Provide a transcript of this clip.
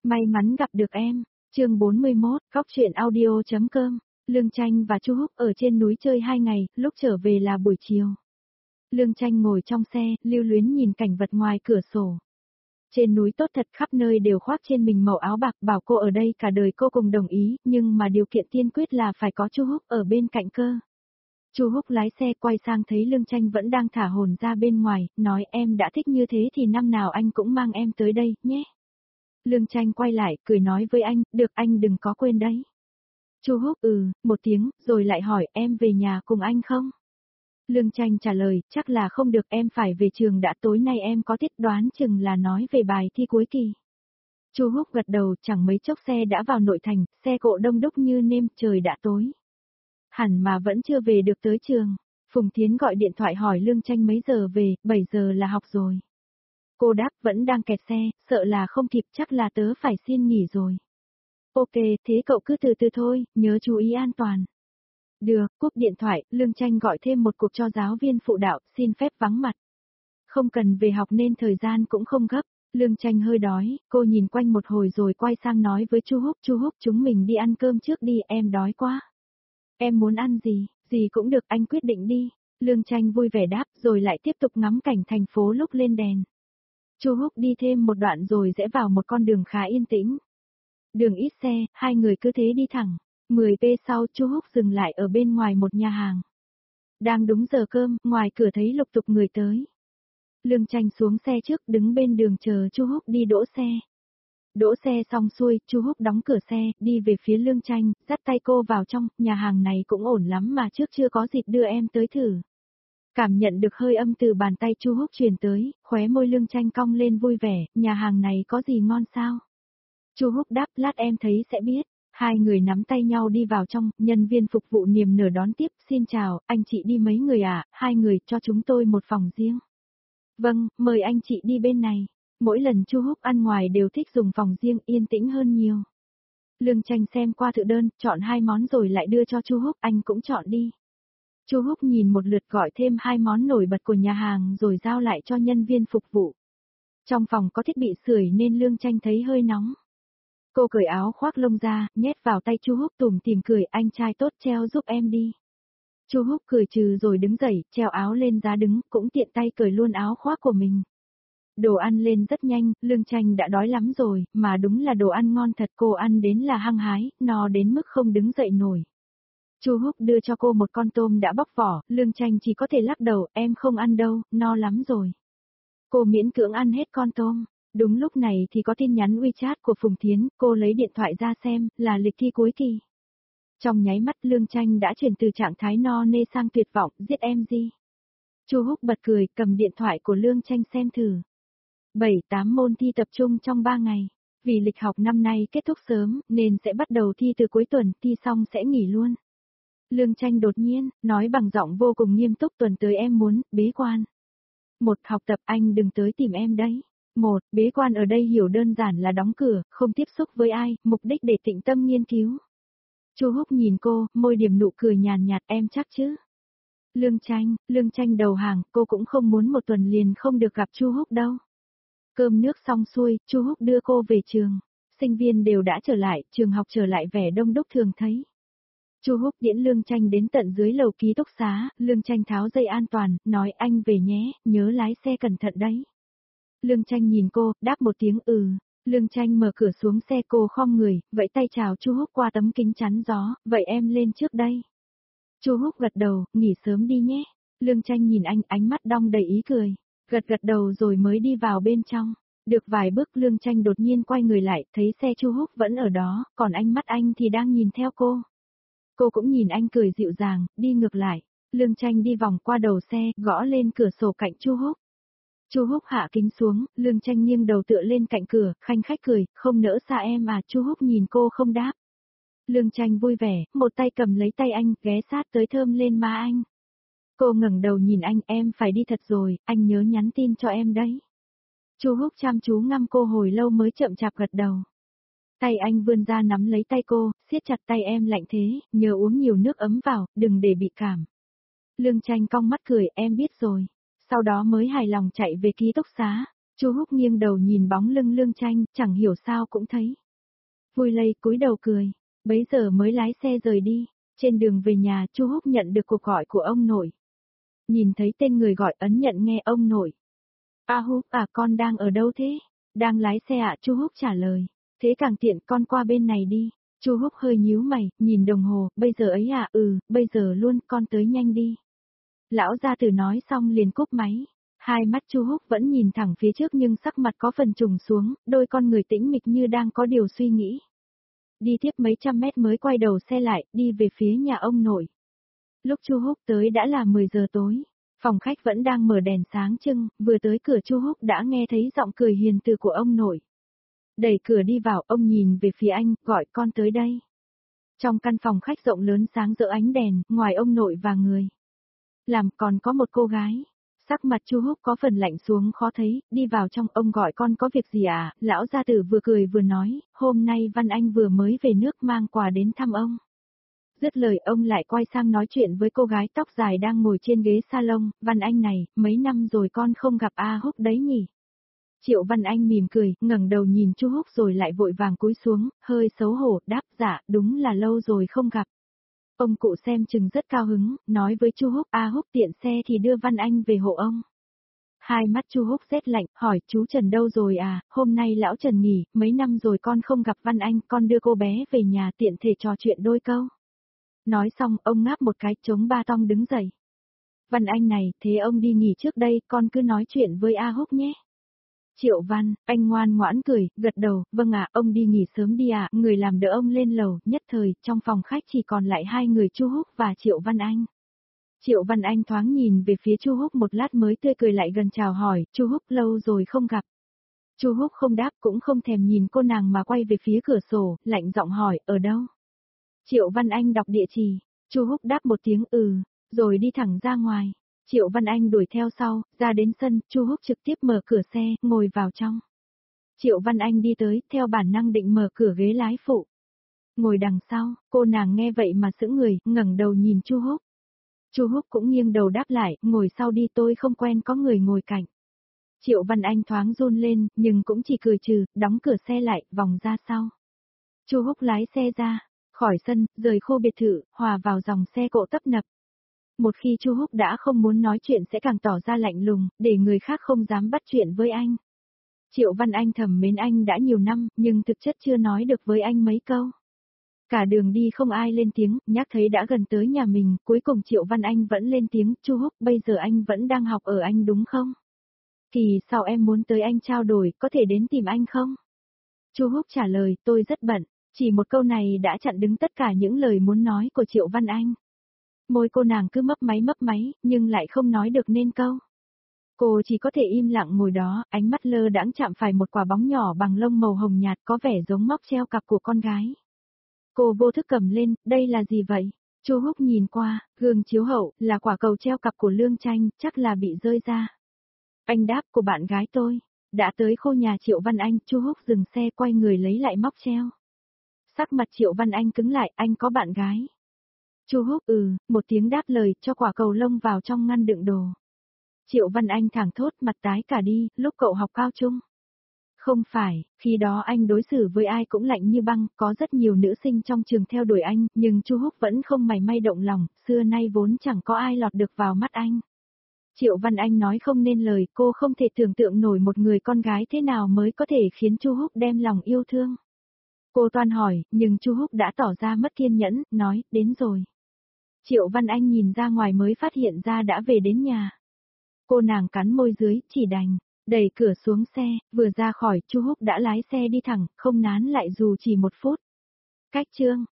May mắn gặp được em. Chương 41, Góc truyện audio.com. Lương Tranh và Chu Húc ở trên núi chơi 2 ngày, lúc trở về là buổi chiều. Lương Tranh ngồi trong xe, lưu luyến nhìn cảnh vật ngoài cửa sổ. Trên núi tốt thật, khắp nơi đều khoác trên mình màu áo bạc, bảo cô ở đây cả đời cô cùng đồng ý, nhưng mà điều kiện tiên quyết là phải có Chu Húc ở bên cạnh cơ. Chu Húc lái xe quay sang thấy Lương Tranh vẫn đang thả hồn ra bên ngoài, nói em đã thích như thế thì năm nào anh cũng mang em tới đây, nhé. Lương Tranh quay lại, cười nói với anh, được anh đừng có quên đấy. Chu Húc một tiếng, rồi lại hỏi em về nhà cùng anh không? Lương Tranh trả lời, chắc là không được, em phải về trường đã, tối nay em có tiết, đoán chừng là nói về bài thi cuối kỳ. Chu Húc gật đầu, chẳng mấy chốc xe đã vào nội thành, xe cộ đông đúc như nêm, trời đã tối. Hẳn mà vẫn chưa về được tới trường. Phùng Thiến gọi điện thoại hỏi Lương Tranh mấy giờ về, 7 giờ là học rồi. Cô đáp vẫn đang kẹt xe, sợ là không kịp, chắc là tớ phải xin nghỉ rồi. Ok, thế cậu cứ từ từ thôi, nhớ chú ý an toàn. Được, cúp điện thoại, Lương Tranh gọi thêm một cuộc cho giáo viên phụ đạo, xin phép vắng mặt. Không cần về học nên thời gian cũng không gấp. Lương Tranh hơi đói, cô nhìn quanh một hồi rồi quay sang nói với Chu Húc chúng mình đi ăn cơm trước đi, em đói quá. Em muốn ăn gì cũng được, anh quyết định đi. Lương Tranh vui vẻ đáp, rồi lại tiếp tục ngắm cảnh thành phố lúc lên đèn. Chu Húc đi thêm một đoạn rồi rẽ vào một con đường khá yên tĩnh. Đường ít xe, hai người cứ thế đi thẳng. 10 p sau Chu Húc dừng lại ở bên ngoài một nhà hàng. Đang đúng giờ cơm, ngoài cửa thấy lục tục người tới. Lương Tranh xuống xe trước, đứng bên đường chờ Chu Húc đi đỗ xe. Đỗ xe xong xuôi, Chu Húc đóng cửa xe, đi về phía Lương Tranh, dắt tay cô vào trong, nhà hàng này cũng ổn lắm mà trước chưa có dịp đưa em tới thử. Cảm nhận được hơi âm từ bàn tay Chu Húc truyền tới, khóe môi Lương Tranh cong lên vui vẻ, nhà hàng này có gì ngon sao? Chu Húc đáp, lát em thấy sẽ biết. Hai người nắm tay nhau đi vào trong, nhân viên phục vụ niềm nở đón tiếp, xin chào, anh chị đi mấy người à, hai người, cho chúng tôi một phòng riêng. Vâng, mời anh chị đi bên này. Mỗi lần Chu Húc ăn ngoài đều thích dùng phòng riêng, yên tĩnh hơn nhiều. Lương Tranh xem qua thực đơn, chọn 2 món rồi lại đưa cho Chu Húc, anh cũng chọn đi. Chu Húc nhìn một lượt gọi thêm 2 món nổi bật của nhà hàng rồi giao lại cho nhân viên phục vụ. Trong phòng có thiết bị sưởi nên Lương Tranh thấy hơi nóng. Cô cởi áo khoác lông ra, nhét vào tay Chu Húc, tủm tỉm cười, anh trai tốt, treo giúp em đi. Chu Húc cười trừ rồi đứng dậy, treo áo lên giá đứng, cũng tiện tay cởi luôn áo khoác của mình. Đồ ăn lên rất nhanh, Lương Tranh đã đói lắm rồi, mà đúng là đồ ăn ngon thật, cô ăn đến là hăng hái, no đến mức không đứng dậy nổi. Chu Húc đưa cho cô một con tôm đã bóc vỏ, Lương Tranh chỉ có thể lắc đầu, em không ăn đâu, no lắm rồi. Cô miễn cưỡng ăn hết con tôm. Đúng lúc này thì có tin nhắn WeChat của Phùng Thiến, cô lấy điện thoại ra xem, là lịch thi cuối kỳ. Trong nháy mắt Lương Tranh đã chuyển từ trạng thái no nê sang tuyệt vọng, giết em gì. Chu Húc bật cười, cầm điện thoại của Lương Tranh xem thử. 7-8 môn thi tập trung trong 3 ngày. Vì lịch học năm nay kết thúc sớm, nên sẽ bắt đầu thi từ cuối tuần, thi xong sẽ nghỉ luôn. Lương Tranh đột nhiên, nói bằng giọng vô cùng nghiêm túc, tuần tới em muốn, bế quan. 1. Học tập, anh đừng tới tìm em đấy. 1. Bế quan ở đây hiểu đơn giản là đóng cửa, không tiếp xúc với ai, mục đích để tĩnh tâm nghiên cứu. Chu Húc nhìn cô, môi điểm nụ cười nhàn nhạt, em chắc chứ? Lương Tranh đầu hàng, cô cũng không muốn một tuần liền không được gặp Chu Húc đâu. Cơm nước xong xuôi, Chu Húc đưa cô về trường. Sinh viên đều đã trở lại, trường học trở lại vẻ đông đúc thường thấy. Chu Húc tiễn Lương Tranh đến tận dưới lầu ký túc xá, Lương Tranh tháo dây an toàn, nói anh về nhé, nhớ lái xe cẩn thận đấy. Lương Tranh nhìn cô, đáp một tiếng Lương Tranh mở cửa xuống xe, cô khom người, vẫy tay chào Chu Húc qua tấm kính chắn gió, vậy em lên trước đây. Chu Húc gật đầu, nghỉ sớm đi nhé. Lương Tranh nhìn anh, ánh mắt đong đầy ý cười, gật đầu rồi mới đi vào bên trong. Được vài bước Lương Tranh đột nhiên quay người lại, thấy xe Chu Húc vẫn ở đó, còn ánh mắt anh thì đang nhìn theo cô. Cô cũng nhìn anh cười dịu dàng, đi ngược lại. Lương Tranh đi vòng qua đầu xe, gõ lên cửa sổ cạnh Chu Húc. Chu Húc hạ kính xuống, Lương Tranh nghiêng đầu tựa lên cạnh cửa, khanh khách cười, không nỡ xa em à, Chu Húc nhìn cô không đáp. Lương Tranh vui vẻ, một tay cầm lấy tay anh, ghé sát tới thơm lên má anh. Cô ngẩng đầu nhìn anh, em phải đi thật rồi, anh nhớ nhắn tin cho em đấy. Chu Húc chăm chú ngắm cô hồi lâu mới chậm chạp gật đầu. Tay anh vươn ra nắm lấy tay cô, siết chặt tay em lạnh thế, nhớ uống nhiều nước ấm vào, đừng để bị cảm. Lương Tranh cong mắt cười, em biết rồi. Sau đó mới hài lòng chạy về ký túc xá. Chu Húc nghiêng đầu nhìn bóng lưng Lương Tranh, chẳng hiểu sao cũng thấy vui lây, cúi đầu cười, bấy giờ mới lái xe rời đi. Trên đường về nhà, Chu Húc nhận được cuộc gọi của ông nội. Nhìn thấy tên người gọi ấn nhận nghe ông nội. A Húc à, con đang ở đâu thế? Đang lái xe ạ, Chu Húc trả lời. Thế càng tiện, con qua bên này đi. Chu Húc hơi nhíu mày, nhìn đồng hồ, bây giờ ấy à, bây giờ luôn, con tới nhanh đi. Lão gia tử nói xong liền cúp máy. Hai mắt Chu Húc vẫn nhìn thẳng phía trước nhưng sắc mặt có phần trùng xuống, đôi con người tĩnh mịch như đang có điều suy nghĩ. Đi tiếp mấy trăm mét mới quay đầu xe lại, đi về phía nhà ông nội. Lúc Chu Húc tới đã là 10 giờ tối. Phòng khách vẫn đang mở đèn sáng trưng, vừa tới cửa Chu Húc đã nghe thấy giọng cười hiền từ của ông nội. Đẩy cửa đi vào, ông nhìn về phía anh, gọi con tới đây. Trong căn phòng khách rộng lớn sáng rỡ ánh đèn, ngoài ông nội và người làm còn có một cô gái. Sắc mặt Chu Húc có phần lạnh xuống khó thấy, đi vào trong, ông gọi con có việc gì à? Lão gia tử vừa cười vừa nói, hôm nay Văn Anh vừa mới về nước mang quà đến thăm ông. Dứt lời ông lại quay sang nói chuyện với cô gái tóc dài đang ngồi trên ghế salon, Văn Anh này, mấy năm rồi con không gặp A Húc đấy nhỉ? Triệu Văn Anh mỉm cười, ngẩng đầu nhìn Chu Húc rồi lại vội vàng cúi xuống, hơi xấu hổ, đáp dạ, đúng là lâu rồi không gặp. Ông cụ xem chừng rất cao hứng, nói với Chu Húc, A Húc tiện xe thì đưa Văn Anh về hộ ông. Hai mắt Chu Húc rét lạnh, hỏi chú Trần đâu rồi à, hôm nay lão Trần nghỉ, mấy năm rồi con không gặp Văn Anh, con đưa cô bé về nhà tiện thể trò chuyện đôi câu. Nói xong, ông ngáp một cái, chống ba tong đứng dậy. Văn Anh này, thế ông đi nghỉ trước đây, con cứ nói chuyện với A Húc nhé. Triệu Văn, anh ngoan ngoãn cười, gật đầu, vâng ạ, ông đi nghỉ sớm đi ạ, người làm đỡ ông lên lầu, nhất thời, trong phòng khách chỉ còn lại hai người Chu Húc và Triệu Văn Anh. Triệu Văn Anh thoáng nhìn về phía Chu Húc một lát mới tươi cười lại gần chào hỏi, Chu Húc lâu rồi không gặp. Chu Húc không đáp cũng không thèm nhìn cô nàng mà quay về phía cửa sổ, lạnh giọng hỏi, ở đâu? Triệu Văn Anh đọc địa chỉ, Chu Húc đáp một tiếng rồi đi thẳng ra ngoài. Triệu Văn Anh đuổi theo sau, ra đến sân, Chu Húc trực tiếp mở cửa xe, ngồi vào trong. Triệu Văn Anh đi tới, theo bản năng định mở cửa ghế lái phụ. Ngồi đằng sau, cô nàng nghe vậy mà sững người, ngẩng đầu nhìn Chu Húc. Chu Húc cũng nghiêng đầu đáp lại, ngồi sau đi, tôi không quen có người ngồi cạnh. Triệu Văn Anh thoáng run lên, nhưng cũng chỉ cười trừ, đóng cửa xe lại, vòng ra sau. Chu Húc lái xe ra, khỏi sân, rời khu biệt thự, hòa vào dòng xe cộ tấp nập. Một khi Chu Húc đã không muốn nói chuyện sẽ càng tỏ ra lạnh lùng, để người khác không dám bắt chuyện với anh. Triệu Văn Anh thầm mến anh đã nhiều năm, nhưng thực chất chưa nói được với anh mấy câu. Cả đường đi không ai lên tiếng, nhắc thấy đã gần tới nhà mình, cuối cùng Triệu Văn Anh vẫn lên tiếng, Chu Húc, bây giờ anh vẫn đang học ở Anh đúng không? Kỳ sau em muốn tới Anh trao đổi, có thể đến tìm anh không? Chu Húc trả lời, tôi rất bận, chỉ một câu này đã chặn đứng tất cả những lời muốn nói của Triệu Văn Anh. Môi cô nàng cứ mấp máy, nhưng lại không nói được nên câu. Cô chỉ có thể im lặng ngồi đó, ánh mắt lơ đãng chạm phải một quả bóng nhỏ bằng lông màu hồng nhạt có vẻ giống móc treo cặp của con gái. Cô vô thức cầm lên, đây là gì vậy? Chu Húc nhìn qua, gương chiếu hậu, là quả cầu treo cặp của Lương Tranh, chắc là bị rơi ra. Anh đáp, của bạn gái tôi. Đã tới khu nhà Triệu Văn Anh, Chu Húc dừng xe quay người lấy lại móc treo. Sắc mặt Triệu Văn Anh cứng lại, anh có bạn gái. Chu Húc một tiếng đáp lời, cho quả cầu lông vào trong ngăn đựng đồ. Triệu Văn Anh thẳng thốt, mặt tái cả đi, lúc cậu học cao trung. Không phải, khi đó anh đối xử với ai cũng lạnh như băng, có rất nhiều nữ sinh trong trường theo đuổi anh, nhưng Chu Húc vẫn không mảy may động lòng, xưa nay vốn chẳng có ai lọt được vào mắt anh. Triệu Văn Anh nói không nên lời, cô không thể tưởng tượng nổi một người con gái thế nào mới có thể khiến Chu Húc đem lòng yêu thương. Cô toan hỏi, nhưng Chu Húc đã tỏ ra mất kiên nhẫn, nói, đến rồi. Triệu Văn Anh nhìn ra ngoài mới phát hiện ra đã về đến nhà. Cô nàng cắn môi dưới, chỉ đành đẩy cửa xuống xe, vừa ra khỏi, Chu Húc đã lái xe đi thẳng, không nán lại dù chỉ một phút. Cách chương